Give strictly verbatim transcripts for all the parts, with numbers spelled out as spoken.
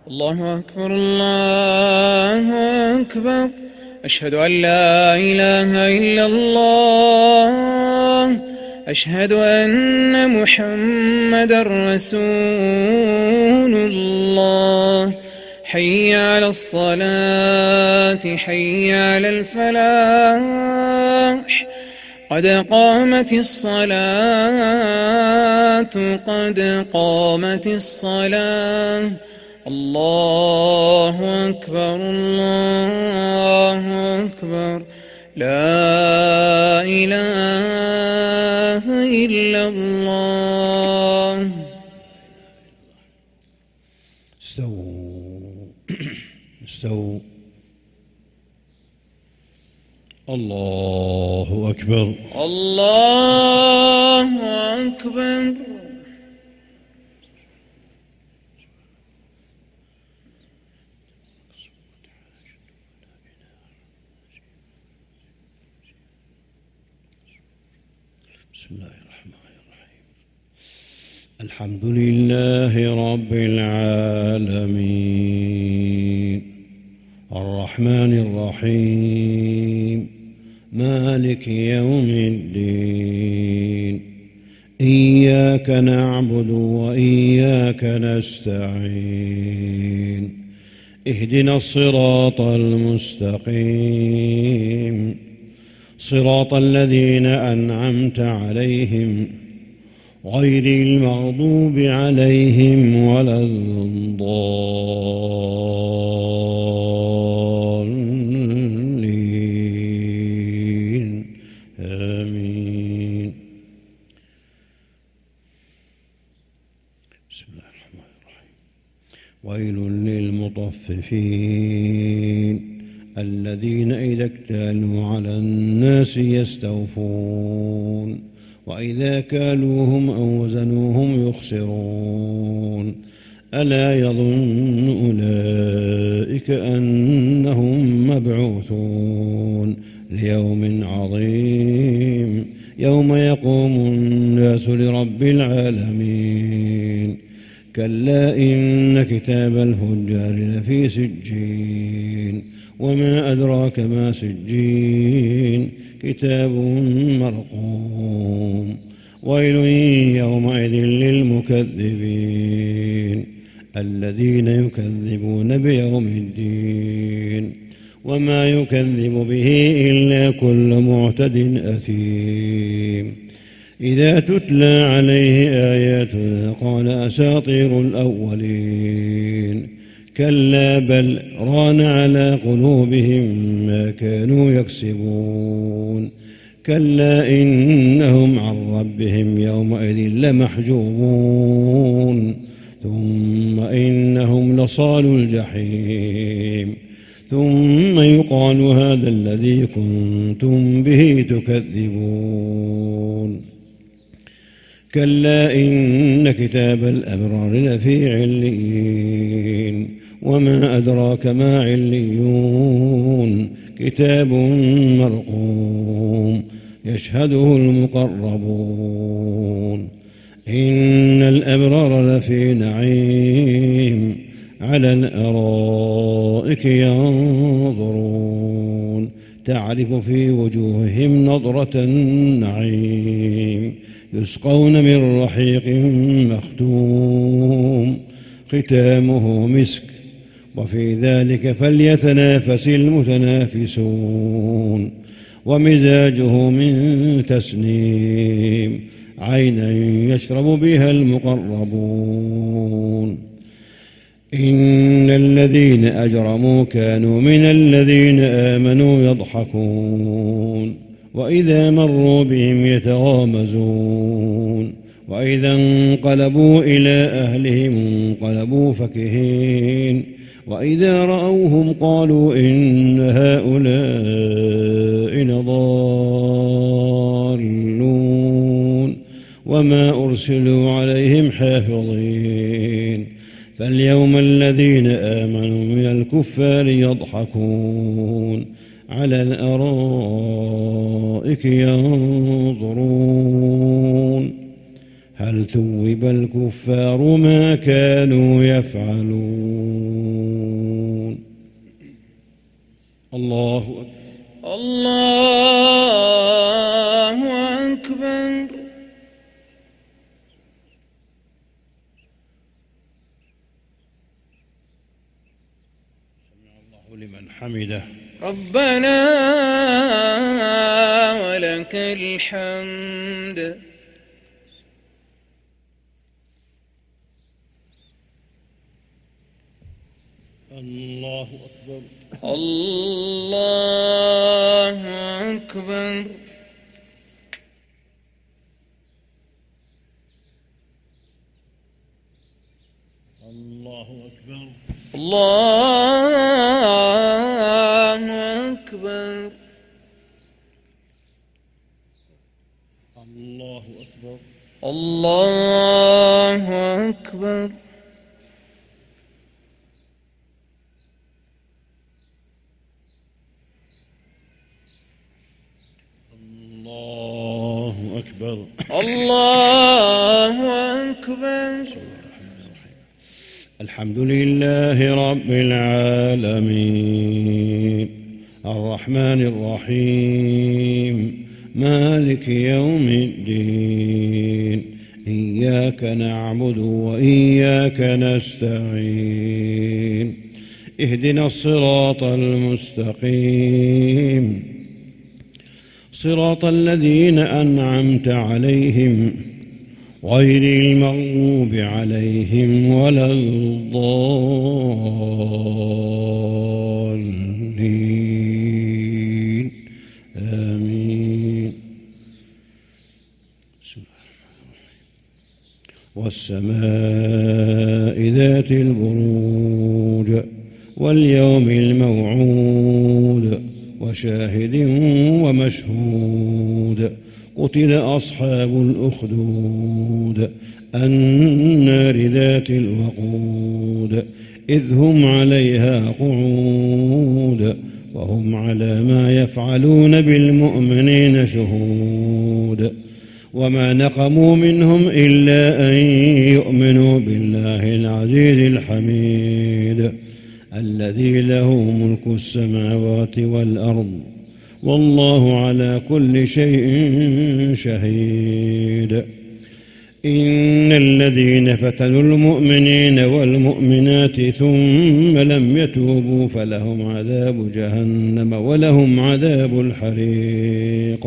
الله أكبر الله أكبر. أشهد أن لا إله إلا الله. أشهد أن محمدًا رسول الله. حي على الصلاة حي على الفلاح. قد قامت الصلاة قد قامت الصلاة. الله أكبر الله أكبر. لا إله إلا الله. استووا استووا. الله أكبر الله أكبر. بسم الله الرحمن الرحيم. الحمد لله رب العالمين الرحمن الرحيم مالك يوم الدين. إياك نعبد وإياك نستعين. اهدنا الصراط المستقيم صراط الذين أنعمت عليهم غير المغضوب عليهم ولا الضالين. آمين. بسم الله الرحمن الرحيم. ويل للمطففين الذين إذا اكتالوا على الناس يستوفون وإذا كالوهم أو وزنوهم يخسرون. ألا يظن أولئك أنهم مبعوثون ليوم عظيم يوم يقوم الناس لرب العالمين. كلا إن كتاب الفجار لفي سجين وما أدراك ما سجين كتاب مرقوم. ويل يومئذ للمكذبين الذين يكذبون بيوم الدين وما يكذب به إلا كل معتد أثيم. إذا تتلى عليه آياتنا قال أساطير الأولين. كلا بل ران على قلوبهم ما كانوا يكسبون. كلا إنهم عن ربهم يومئذ لمحجوبون. ثم إنهم لصالوا الجحيم. ثم يقال هذا الذي كنتم به تكذبون. كلا إن كتاب الأبرار لفي عليين وما أدراك ما عليون كتاب مرقوم يشهده المقربون. إن الأبرار لفي نعيم على الأرائك ينظرون تعرف في وجوههم نضرة النعيم. يسقون من رحيق مختوم ختامه مسك وفي ذلك فليتنافس المتنافسون. ومزاجه من تسنيم عينا يشرب بها المقربون. إن الذين أجرموا كانوا من الذين آمنوا يضحكون وإذا مروا بهم يتغامزون. وإذا انقلبوا إلى أهلهم انقلبوا فكهين. وإذا رأوهم قالوا إن هؤلاء لضالون وما أرسلوا عليهم حافظين. فاليوم الذين آمنوا من الكفار يضحكون على الأرائك ينظرون هل ثوب الكفار ما كانوا يفعلون. الله أكبر. الله أكبر. سمع الله لمن حمده. ربنا ولك الحمد. الله أكبر. الله أكبر. الله أكبر. الله أكبر. الله أكبر. الله أكبر. الله أكبر. الله أكبر. الحمد لله رب العالمين الرحمن الرحيم مالك يوم الدين إياك نعبد وإياك نستعين اهدنا الصراط المستقيم صراط الذين أنعمت عليهم غير المغضوب عليهم ولا الضالين آمين. والسماء ذات البروج واليوم الموعود وشاهد ومشهود قتل أصحاب الأخدود النار ذات الوقود إذ هم عليها قعود وهم على ما يفعلون بالمؤمنين شهود وما نقموا منهم إلا أن يؤمنوا بالله العزيز الحميد الذي له ملك السماوات والأرض والله على كل شيء شهيد. إن الذين فتنوا المؤمنين والمؤمنات ثم لم يتوبوا فلهم عذاب جهنم ولهم عذاب الحريق.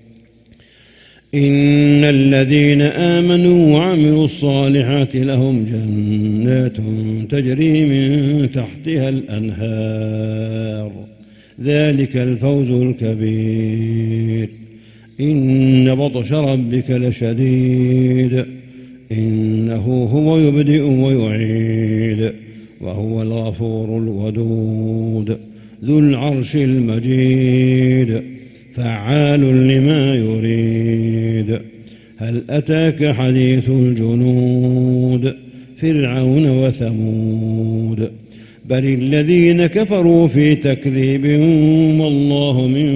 إن الذين آمنوا وعملوا الصالحات لهم جنات تجري من تحتها الأنهار ذلك الفوز الكبير. إن بطش ربك لشديد إنه هو يبدئ ويعيد وهو الغفور الودود ذو العرش المجيد فعال لما يريد. هل أتاك حديث الجنود فرعون وثمود بل الذين كفروا في تكذيب والله من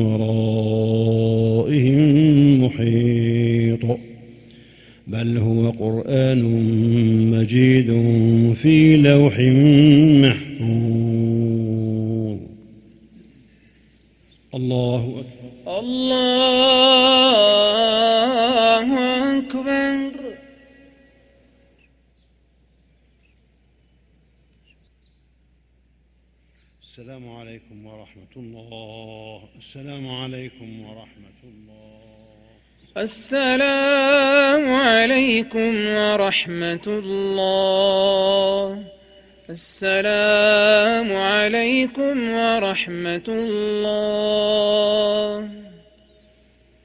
ورائهم محيط. بل هو قرآن مجيد في لوح محفوظ. الله أكبر. الله أكبر. السلام عليكم ورحمة الله. السلام عليكم ورحمة الله. السلام عليكم ورحمة الله. السلام عليكم ورحمة الله.